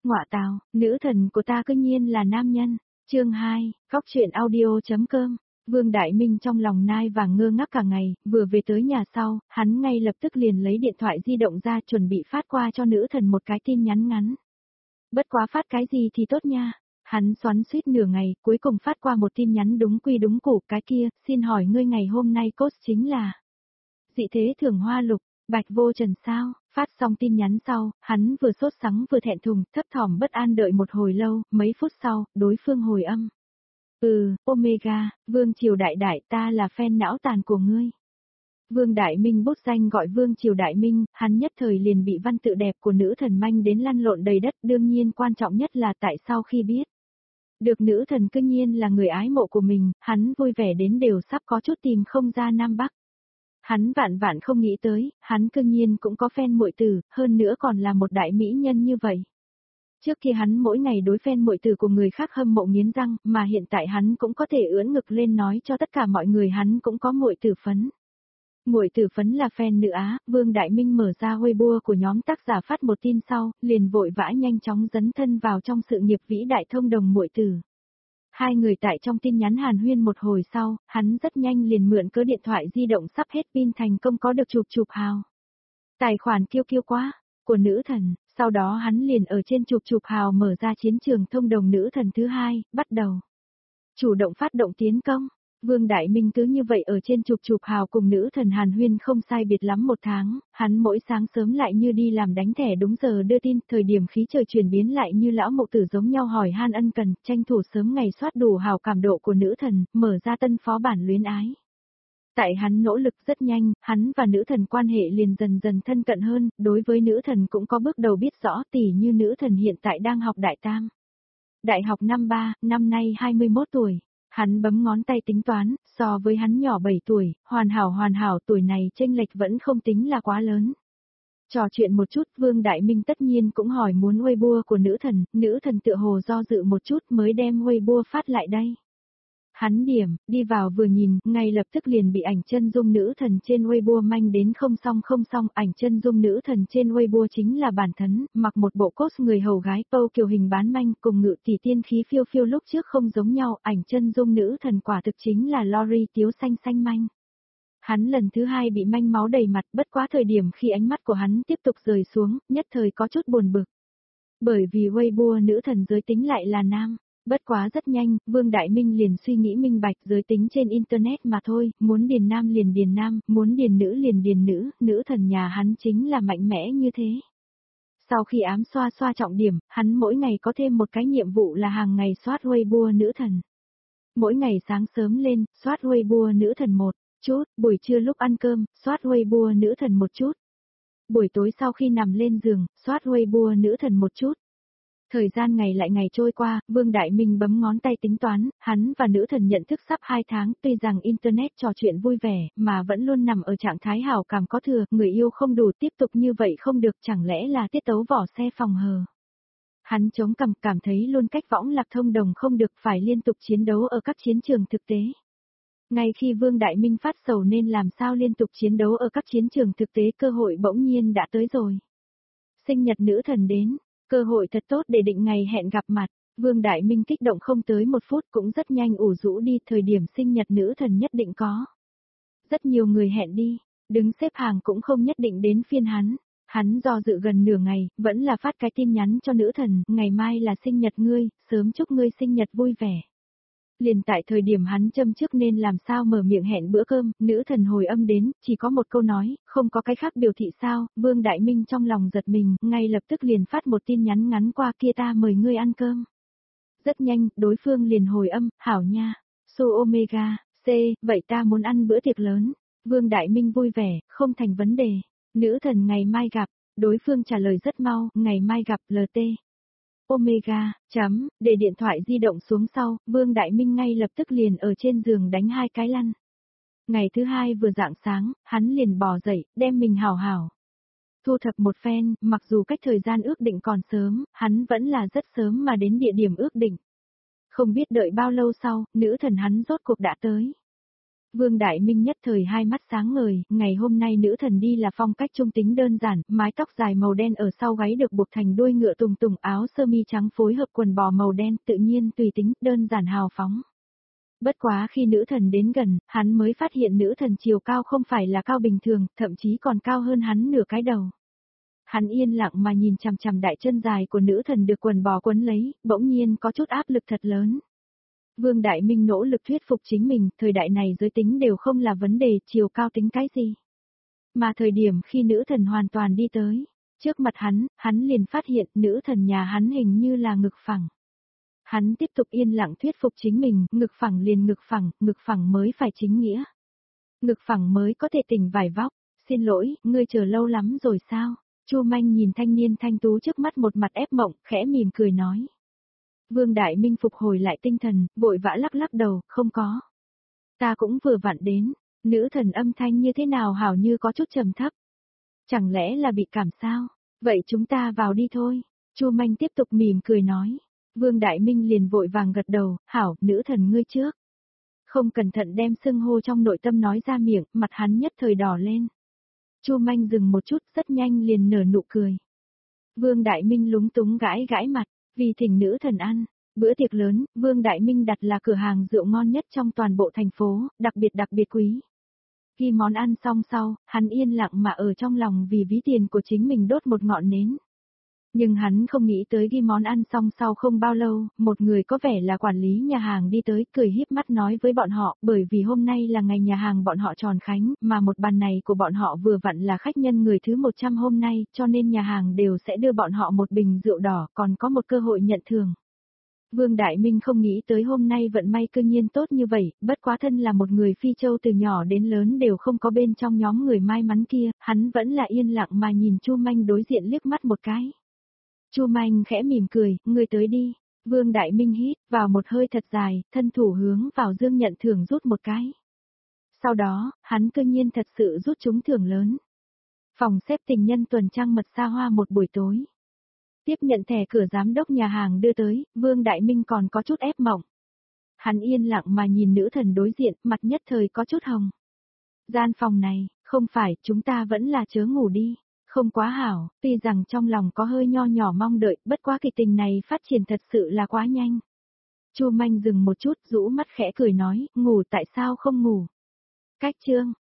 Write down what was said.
Ngọa tào, nữ thần của ta cư nhiên là nam nhân. Chương 2, Cóc truyện audio.com. Vương Đại Minh trong lòng nai vàng ngơ ngác cả ngày, vừa về tới nhà sau, hắn ngay lập tức liền lấy điện thoại di động ra chuẩn bị phát qua cho nữ thần một cái tin nhắn ngắn. Bất quá phát cái gì thì tốt nha. Hắn xoắn xuýt nửa ngày, cuối cùng phát qua một tin nhắn đúng quy đúng củ, cái kia, xin hỏi ngươi ngày hôm nay cốt chính là dị thế thưởng hoa lục, bạch vô trần sao? Phát xong tin nhắn sau, hắn vừa sốt sắng vừa thẹn thùng, thấp thỏm bất an đợi một hồi lâu, mấy phút sau, đối phương hồi âm. Omega, Vương Triều Đại Đại, ta là fan não tàn của ngươi. Vương Đại Minh bút danh gọi Vương Triều Đại Minh, hắn nhất thời liền bị văn tự đẹp của nữ thần manh đến lăn lộn đầy đất, đương nhiên quan trọng nhất là tại sao khi biết được nữ thần cư nhiên là người ái mộ của mình, hắn vui vẻ đến đều sắp có chút tìm không ra Nam Bắc. Hắn vạn vạn không nghĩ tới, hắn cư nhiên cũng có fan muội tử, hơn nữa còn là một đại mỹ nhân như vậy. Trước kia hắn mỗi ngày đối fan muội tử của người khác hâm mộ nghiến răng, mà hiện tại hắn cũng có thể ưỡn ngực lên nói cho tất cả mọi người hắn cũng có muội tử phấn. Muội tử phấn là fan nữ Á, Vương Đại Minh mở ra Weibo của nhóm tác giả phát một tin sau, liền vội vã nhanh chóng dấn thân vào trong sự nghiệp vĩ đại thông đồng muội tử. Hai người tại trong tin nhắn hàn huyên một hồi sau, hắn rất nhanh liền mượn cớ điện thoại di động sắp hết pin thành công có được chụp hào. Tài khoản kiêu quá, của nữ thần, sau đó hắn liền ở trên chụp hào mở ra chiến trường thông đồng nữ thần thứ hai, bắt đầu chủ động phát động tiến công. Vương Đại Minh cứ như vậy ở trên chụp hào cùng nữ thần hàn huyên không sai biệt lắm một tháng, hắn mỗi sáng sớm lại như đi làm đánh thẻ đúng giờ đưa tin, thời điểm khí trời chuyển biến lại như lão mộ tử giống nhau hỏi han ân cần, tranh thủ sớm ngày soát đủ hào cảm độ của nữ thần, mở ra tân phó bản luyến ái. Tại hắn nỗ lực rất nhanh, hắn và nữ thần quan hệ liền dần dần thân cận hơn, đối với nữ thần cũng có bước đầu biết rõ tỉ như nữ thần hiện tại đang học đại tam. Đại học năm 3, năm nay 21 tuổi. Hắn bấm ngón tay tính toán, so với hắn nhỏ 7 tuổi, hoàn hảo tuổi này chênh lệch vẫn không tính là quá lớn. Trò chuyện một chút, Vương Đại Minh tất nhiên cũng hỏi muốn Weibo của nữ thần tựa hồ do dự một chút mới đem Weibo phát lại đây. Hắn đi vào vừa nhìn, ngay lập tức liền bị ảnh chân dung nữ thần trên Weibo manh đến không xong, ảnh chân dung nữ thần trên Weibo chính là bản thân, mặc một bộ cos người hầu gái Pâu Kiều hình bán manh cùng ngự tỷ tiên khí phiêu lúc trước không giống nhau, ảnh chân dung nữ thần quả thực chính là Lori tiếu xanh manh. Hắn lần thứ hai bị manh máu đầy mặt, bất quá thời điểm khi ánh mắt của hắn tiếp tục rời xuống, nhất thời có chút buồn bực. Bởi vì Weibo nữ thần giới tính lại là nam. Bất quá rất nhanh, Vương Đại Minh liền suy nghĩ minh bạch giới tính trên Internet mà thôi, muốn điền nam liền điền nam, muốn điền nữ liền điền nữ, nữ thần nhà hắn chính là mạnh mẽ như thế. Sau khi ám xoa trọng điểm, hắn mỗi ngày có thêm một cái nhiệm vụ là hàng ngày soát Weibo nữ thần. Mỗi ngày sáng sớm lên, soát Weibo nữ thần một chút, buổi trưa lúc ăn cơm, soát Weibo nữ thần một chút. Buổi tối sau khi nằm lên giường, soát Weibo nữ thần một chút. Thời gian ngày lại ngày trôi qua, Vương Đại Minh bấm ngón tay tính toán, hắn và nữ thần nhận thức sắp 2 tháng, tuy rằng Internet trò chuyện vui vẻ, mà vẫn luôn nằm ở trạng thái hảo cảm có thừa, người yêu không đủ tiếp tục như vậy không được, chẳng lẽ là tiết tấu vỏ xe phòng hờ. Hắn chống cằm cảm thấy luôn cách võng lạc thông đồng không được phải liên tục chiến đấu ở các chiến trường thực tế. Ngay khi Vương Đại Minh phát sầu nên làm sao liên tục chiến đấu ở các chiến trường thực tế cơ hội bỗng nhiên đã tới rồi. Sinh nhật nữ thần đến. Cơ hội thật tốt để định ngày hẹn gặp mặt, Vương Đại Minh kích động không tới 1 phút cũng rất nhanh ủ rũ đi, thời điểm sinh nhật nữ thần nhất định có. Rất nhiều người hẹn đi, đứng xếp hàng cũng không nhất định đến phiên hắn do dự gần nửa ngày, vẫn là phát cái tin nhắn cho nữ thần, ngày mai là sinh nhật ngươi, sớm chúc ngươi sinh nhật vui vẻ. Liền tại thời điểm hắn châm trước nên làm sao mở miệng hẹn bữa cơm, nữ thần hồi âm đến, chỉ có một câu nói, không có cái khác biểu thị sao, Vương Đại Minh trong lòng giật mình, ngay lập tức liền phát một tin nhắn ngắn qua kia ta mời ngươi ăn cơm. Rất nhanh, đối phương liền hồi âm, hảo nha, su Omega, vậy ta muốn ăn bữa tiệc lớn. Vương Đại Minh vui vẻ, không thành vấn đề, nữ thần ngày mai gặp, đối phương trả lời rất mau, ngày mai gặp LT. Omega, để điện thoại di động xuống sau, Vương Đại Minh ngay lập tức liền ở trên giường đánh 2 cái lăn. Ngày thứ 2 vừa rạng sáng, hắn liền bò dậy, đem mình hảo thu thập một phen, mặc dù cách thời gian ước định còn sớm, hắn vẫn là rất sớm mà đến địa điểm ước định. Không biết đợi bao lâu sau, nữ thần hắn rốt cuộc đã tới. Vương Đại Minh nhất thời hai mắt sáng ngời, ngày hôm nay nữ thần đi là phong cách trung tính đơn giản, mái tóc dài màu đen ở sau gáy được buộc thành đuôi ngựa tùng tùng, áo sơ mi trắng phối hợp quần bò màu đen, tự nhiên tùy tính, đơn giản hào phóng. Bất quá khi nữ thần đến gần, hắn mới phát hiện nữ thần chiều cao không phải là cao bình thường, thậm chí còn cao hơn hắn nửa cái đầu. Hắn yên lặng mà nhìn chằm chằm đại chân dài của nữ thần được quần bò quấn lấy, bỗng nhiên có chút áp lực thật lớn. Vương Đại Minh nỗ lực thuyết phục chính mình, thời đại này giới tính đều không là vấn đề, chiều cao tính cái gì. Mà thời điểm khi nữ thần hoàn toàn đi tới, trước mặt hắn liền phát hiện nữ thần nhà hắn hình như là ngực phẳng. Hắn tiếp tục yên lặng thuyết phục chính mình, ngực phẳng liền ngực phẳng mới phải chính nghĩa. Ngực phẳng mới có thể tỉnh vải vóc, xin lỗi, ngươi chờ lâu lắm rồi sao? Chu Manh nhìn thanh niên thanh tú trước mắt một mặt ép mộng, khẽ mỉm cười nói. Vương Đại Minh phục hồi lại tinh thần, vội vã lắc lắc đầu, không có. Ta cũng vừa vặn đến, nữ thần âm thanh như thế nào hảo như có chút trầm thấp. Chẳng lẽ là bị cảm sao? Vậy chúng ta vào đi thôi. Chu Manh tiếp tục mỉm cười nói. Vương Đại Minh liền vội vàng gật đầu, hảo, nữ thần ngươi trước. Không cẩn thận đem xưng hô trong nội tâm nói ra miệng, mặt hắn nhất thời đỏ lên. Chu Manh dừng một chút, rất nhanh liền nở nụ cười. Vương Đại Minh lúng túng gãi gãi mặt, vì thỉnh nữ thần ăn. Bữa tiệc lớn, Vương Đại Minh đặt là cửa hàng rượu ngon nhất trong toàn bộ thành phố, đặc biệt quý. Khi món ăn xong sau, hắn yên lặng mà ở trong lòng vì ví tiền của chính mình đốt một ngọn nến. Nhưng hắn không nghĩ tới ghi món ăn xong sau không bao lâu, một người có vẻ là quản lý nhà hàng đi tới, cười híp mắt nói với bọn họ, bởi vì hôm nay là ngày nhà hàng bọn họ tròn khánh, mà một bàn này của bọn họ vừa vặn là khách nhân người thứ 100 hôm nay, cho nên nhà hàng đều sẽ đưa bọn họ một bình rượu đỏ, còn có một cơ hội nhận thưởng. Vương Đại Minh không nghĩ tới hôm nay vận may cư nhiên tốt như vậy, bất quá thân là một người Phi Châu từ nhỏ đến lớn đều không có bên trong nhóm người may mắn kia, hắn vẫn là yên lặng mà nhìn Chu Manh đối diện liếc mắt một cái. Chu Manh khẽ mỉm cười, ngươi tới đi. Vương Đại Minh hít vào một hơi thật dài, thân thủ hướng vào dương nhận thưởng rút một cái. Sau đó, hắn cư nhiên thật sự rút trúng thưởng lớn. Phòng xếp tình nhân tuần trăng mật xa hoa một buổi tối. Tiếp nhận thẻ cửa giám đốc nhà hàng đưa tới, Vương Đại Minh còn có chút ép mộng. Hắn yên lặng mà nhìn nữ thần đối diện, mặt nhất thời có chút hồng. Gian phòng này, không phải, chúng ta vẫn là chớ ngủ đi. Không quá hảo, tuy rằng trong lòng có hơi nho nhỏ mong đợi, bất quá kịch tình này phát triển thật sự là quá nhanh. Chu Manh dừng một chút, rũ mắt khẽ cười nói, ngủ tại sao không ngủ? Cách chương,